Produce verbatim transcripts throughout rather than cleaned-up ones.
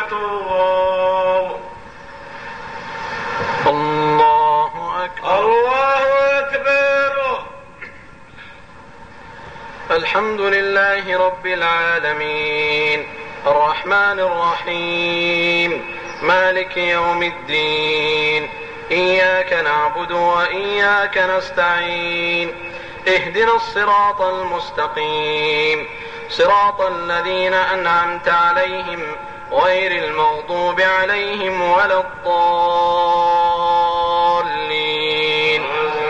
طغوا. الله أكبر. الله أكبر. الحمد لله رب العالمين الرحمن الرحيم مالك يوم الدين، إياك نعبد وإياك نستعين، اهدنا الصراط المستقيم، صراط الذين أنعمت عليهم غير المغضوب عليهم ولا الضالين،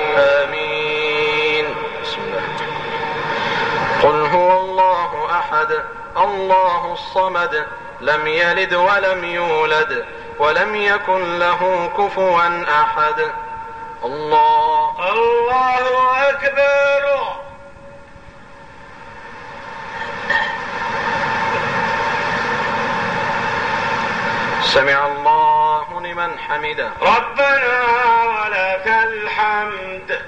آمين. بسم الله. قل هو الله أحد الله الصمد لم يلد ولم يولد ولم يكن له كفوا أحد. الله الله أكبر. سمع الله لمن حمده. ربنا ولك الحمد.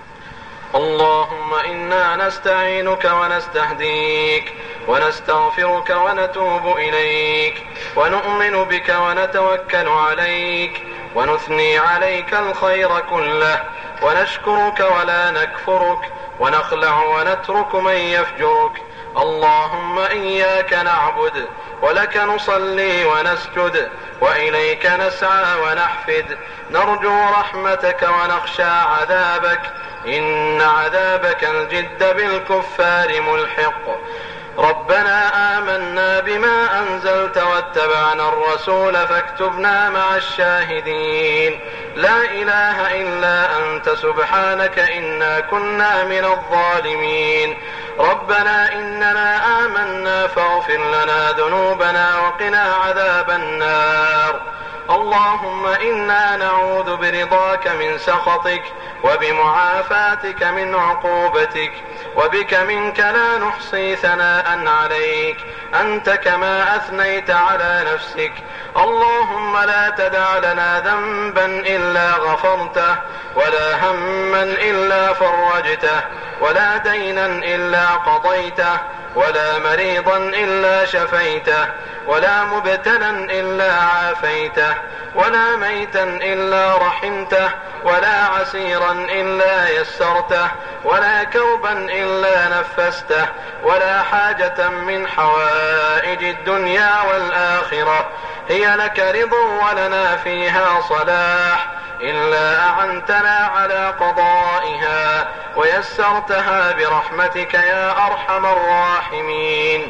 اللهم إنا نستعينك ونستهديك ونستغفرك ونتوب إليك ونؤمن بك ونتوكل عليك ونثني عليك الخير كله ونشكرك ولا نكفرك ونخلع ونترك من يفجرك. اللهم إياك نعبد ولك نصلي ونسجد وإليك نسعى ونحفد، نرجو رحمتك ونخشى عذابك، إن عذابك الجد بالكفار ملحق. ربنا آمنا بما أنزلت واتبعنا الرسول فاكتبنا مع الشاهدين. لا إله إلا أنت سبحانك إنا كنا من الظالمين. ربنا إننا آمنا فاغفر لنا ذنوبنا وقنا عذاب النار. اللهم إنا نعوذ برضاك من سخطك وبمعافاتك من عقوبتك، وبك منك لا نحصي ثناء عليك أنت كما أثنيت على نفسك. اللهم لا تدع لنا ذنبا إلا غفرته، ولا هما إلا فرجته، ولا دينا إلا قضيته، ولا مريضا إلا شفيته، ولا مبتلا إلا عافيته، ولا ميتا إلا رحمته، ولا عسيرا إلا يسرته، ولا كربا إلا نفسته، ولا حاجة من حوائج الدنيا والآخرة هي لك رضا ولنا فيها صلاح إلا أعنتنا على قضائها ويسرتها برحمتك يا أرحم الراحمين.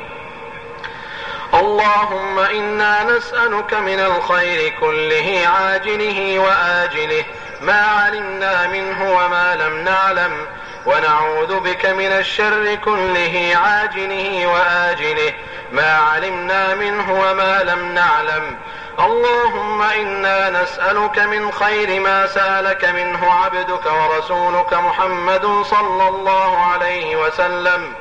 اللهم إنا نسألك من الخير كله عاجله وآجله ما علمنا منه وما لم نعلم، ونعوذ بك من الشر كله عاجله وآجله ما علمنا منه وما لم نعلم. اللهم إنا نسألك من خير ما سألك منه عبدك ورسولك محمد صلى الله عليه وسلم،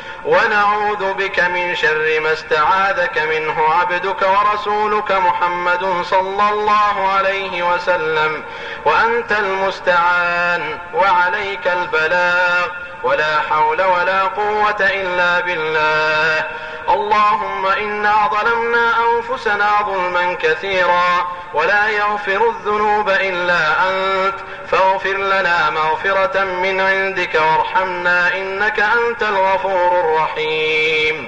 ونعوذ بك من شر ما استعاذك منه عبدك ورسولك محمد صلى الله عليه وسلم، وأنت المستعان وعليك البلاغ، ولا حول ولا قوة إلا بالله. اللهم إنا ظلمنا أنفسنا ظلما كثيرا ولا يغفر الذنوب إلا أنت، فاغفر لنا مغفرة من عندك وارحمنا إنك أنت الغفور الرحيم.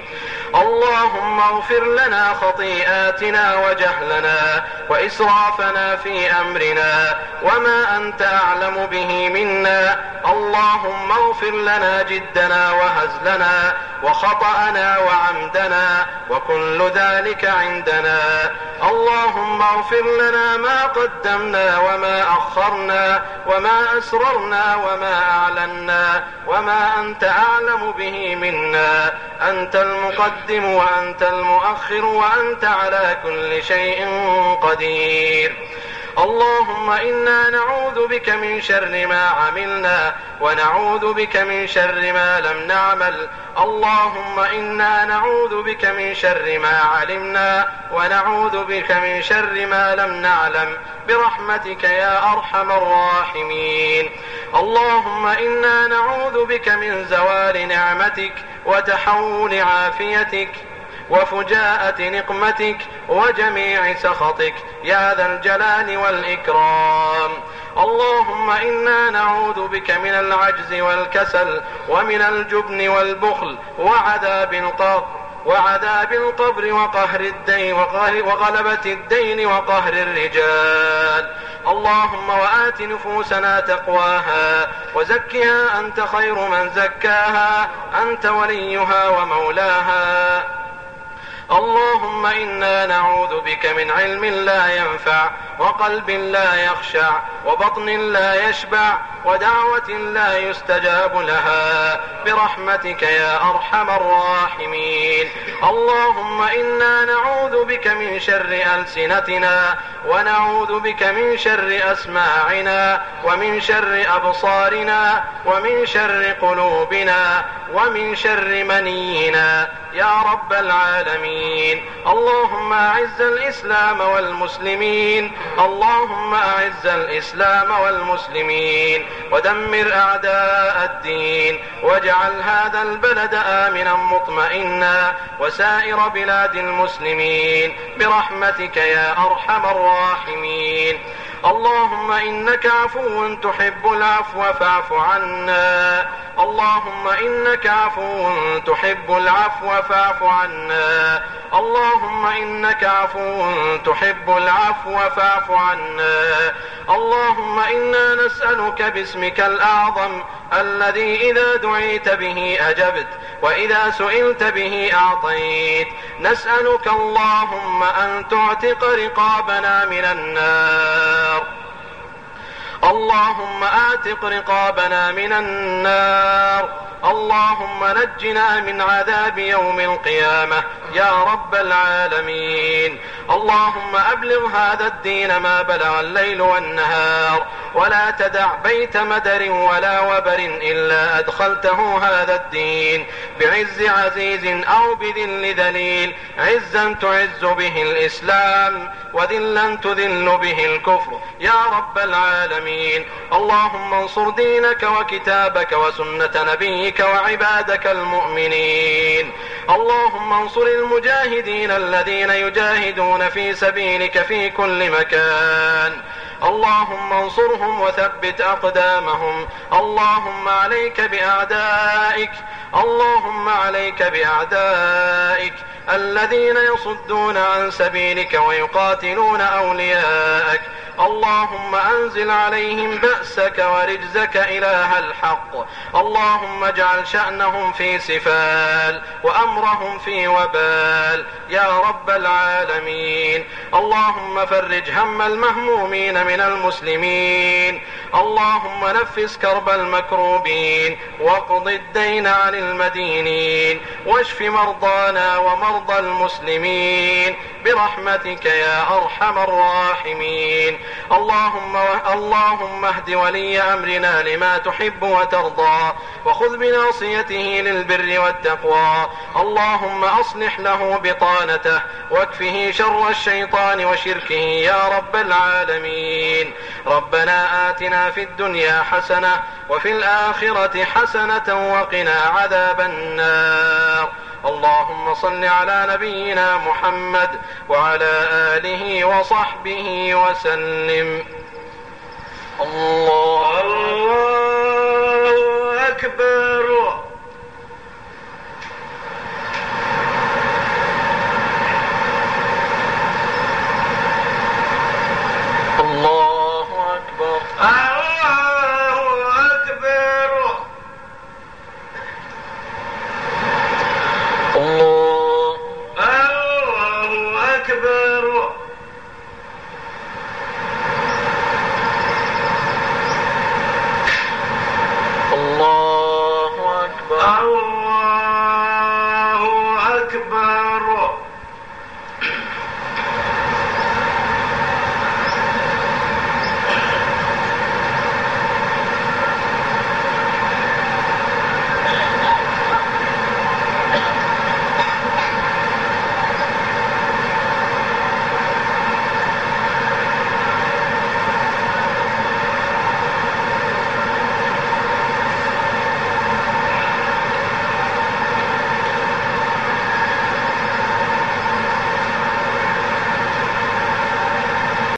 اللهم اغفر لنا خطيئاتنا وجهلنا وإسرافنا في أمرنا وما أنت أعلم به منا. اللهم اغفر لنا جدنا وهزلنا وخطأنا وعمدنا وكل ذلك عندنا. اللهم اغفر لنا ما قدمنا وما أخرنا وما أسررنا وما أعلنا وما أنت أعلم به منا. أنت المقدم وأنت المؤخر وأنت على كل شيء قدير. اللهم إنا نعوذ بك من شر ما عملنا ونعوذ بك من شر ما لم نعمل. اللهم إنا نعوذ بك من شر ما علمنا ونعوذ بك من شر ما لم نعلم برحمتك يا أرحم الراحمين. اللهم إنا نعوذ بك من زوال نعمتك وتحول عافيتك وفجاءة نقمتك وجميع سخطك يا ذا الجلال والإكرام. اللهم إنا نعوذ بك من العجز والكسل ومن الجبن والبخل وعذاب القبر وعذاب القبر وقهر الدين وغلبة الدين وقهر الرجال. اللهم وآت نفوسنا تقواها وزكها أنت خير من زكاها أنت وليها ومولاها. اللهم إنا نعوذ بك من علم لا ينفع وقلب لا يخشع وبطن لا يشبع ودعوة لا يستجاب لها برحمتك يا أرحم الراحمين. اللهم إنا نعوذ بك من شر ألسنتنا ونعوذ بك من شر أسماعنا ومن شر أبصارنا ومن شر قلوبنا ومن شر منينا يا رب العالمين. اللهم أعز الإسلام والمسلمين اللهم أعز الإسلام والمسلمين ودمر أعداء الدين واجعل هذا البلد آمنا مطمئنا وسائر بلاد المسلمين برحمتك يا أرحم الراحمين. اللهم إنك عفو تحب العفو فاعف عنا. اللهم إنك عفو تحب العفو فاعف عنا. اللهم إنك عفو تحب العفو فاعف عنا. اللهم إنا نسألك باسمك الأعظم الذي إذا دعيت به أجبت وإذا سئلت به أعطيت. نسألك اللهم أن تعتق رقابنا من النار. اللهم آتق رقابنا من النار. اللهم نجنا من عذاب يوم القيامة يا رب العالمين. اللهم أبلغ هذا الدين ما بلغ الليل والنهار ولا تدع بيت مدر ولا وبر إلا أدخلته هذا الدين بعز عزيز أو بذل ذليل، عزا تعز به الإسلام وذلا تذل به الكفر يا رب العالمين. اللهم انصر دينك وكتابك وسنة نبيك وعبادك المؤمنين. اللهم انصر المجاهدين الذين يجاهدون في سبيلك في كل مكان. اللهم انصرهم وثبت أقدامهم. اللهم عليك بأعدائك اللهم عليك بأعدائك الذين يصدون عن سبيلك ويقاتلون أولياءك. اللهم أنزل عليهم بأسك ورجزك إله الحق. اللهم اجعل شأنهم في سفال وأمرهم في وبال يا رب العالمين. اللهم فرج هم المهمومين من المسلمين. اللهم نفس كرب المكروبين واقض الدين عن المدينين واشف مرضانا ومرضى المسلمين برحمتك يا أرحم الراحمين. اللهم اللهم اهد ولي أمرنا لما تحب وترضى وخذ بناصيته للبر والتقوى. اللهم أصلح له بطانته واكفه شر الشيطان وشركه يا رب العالمين. ربنا آتنا في الدنيا حسنة وفي الآخرة حسنة وقنا عذاب النار. اللهم صل على نبينا محمد وعلى آله وصحبه وسلم. الله, الله أكبر. الله أكبر. الله أكبر. الله الله أكبر.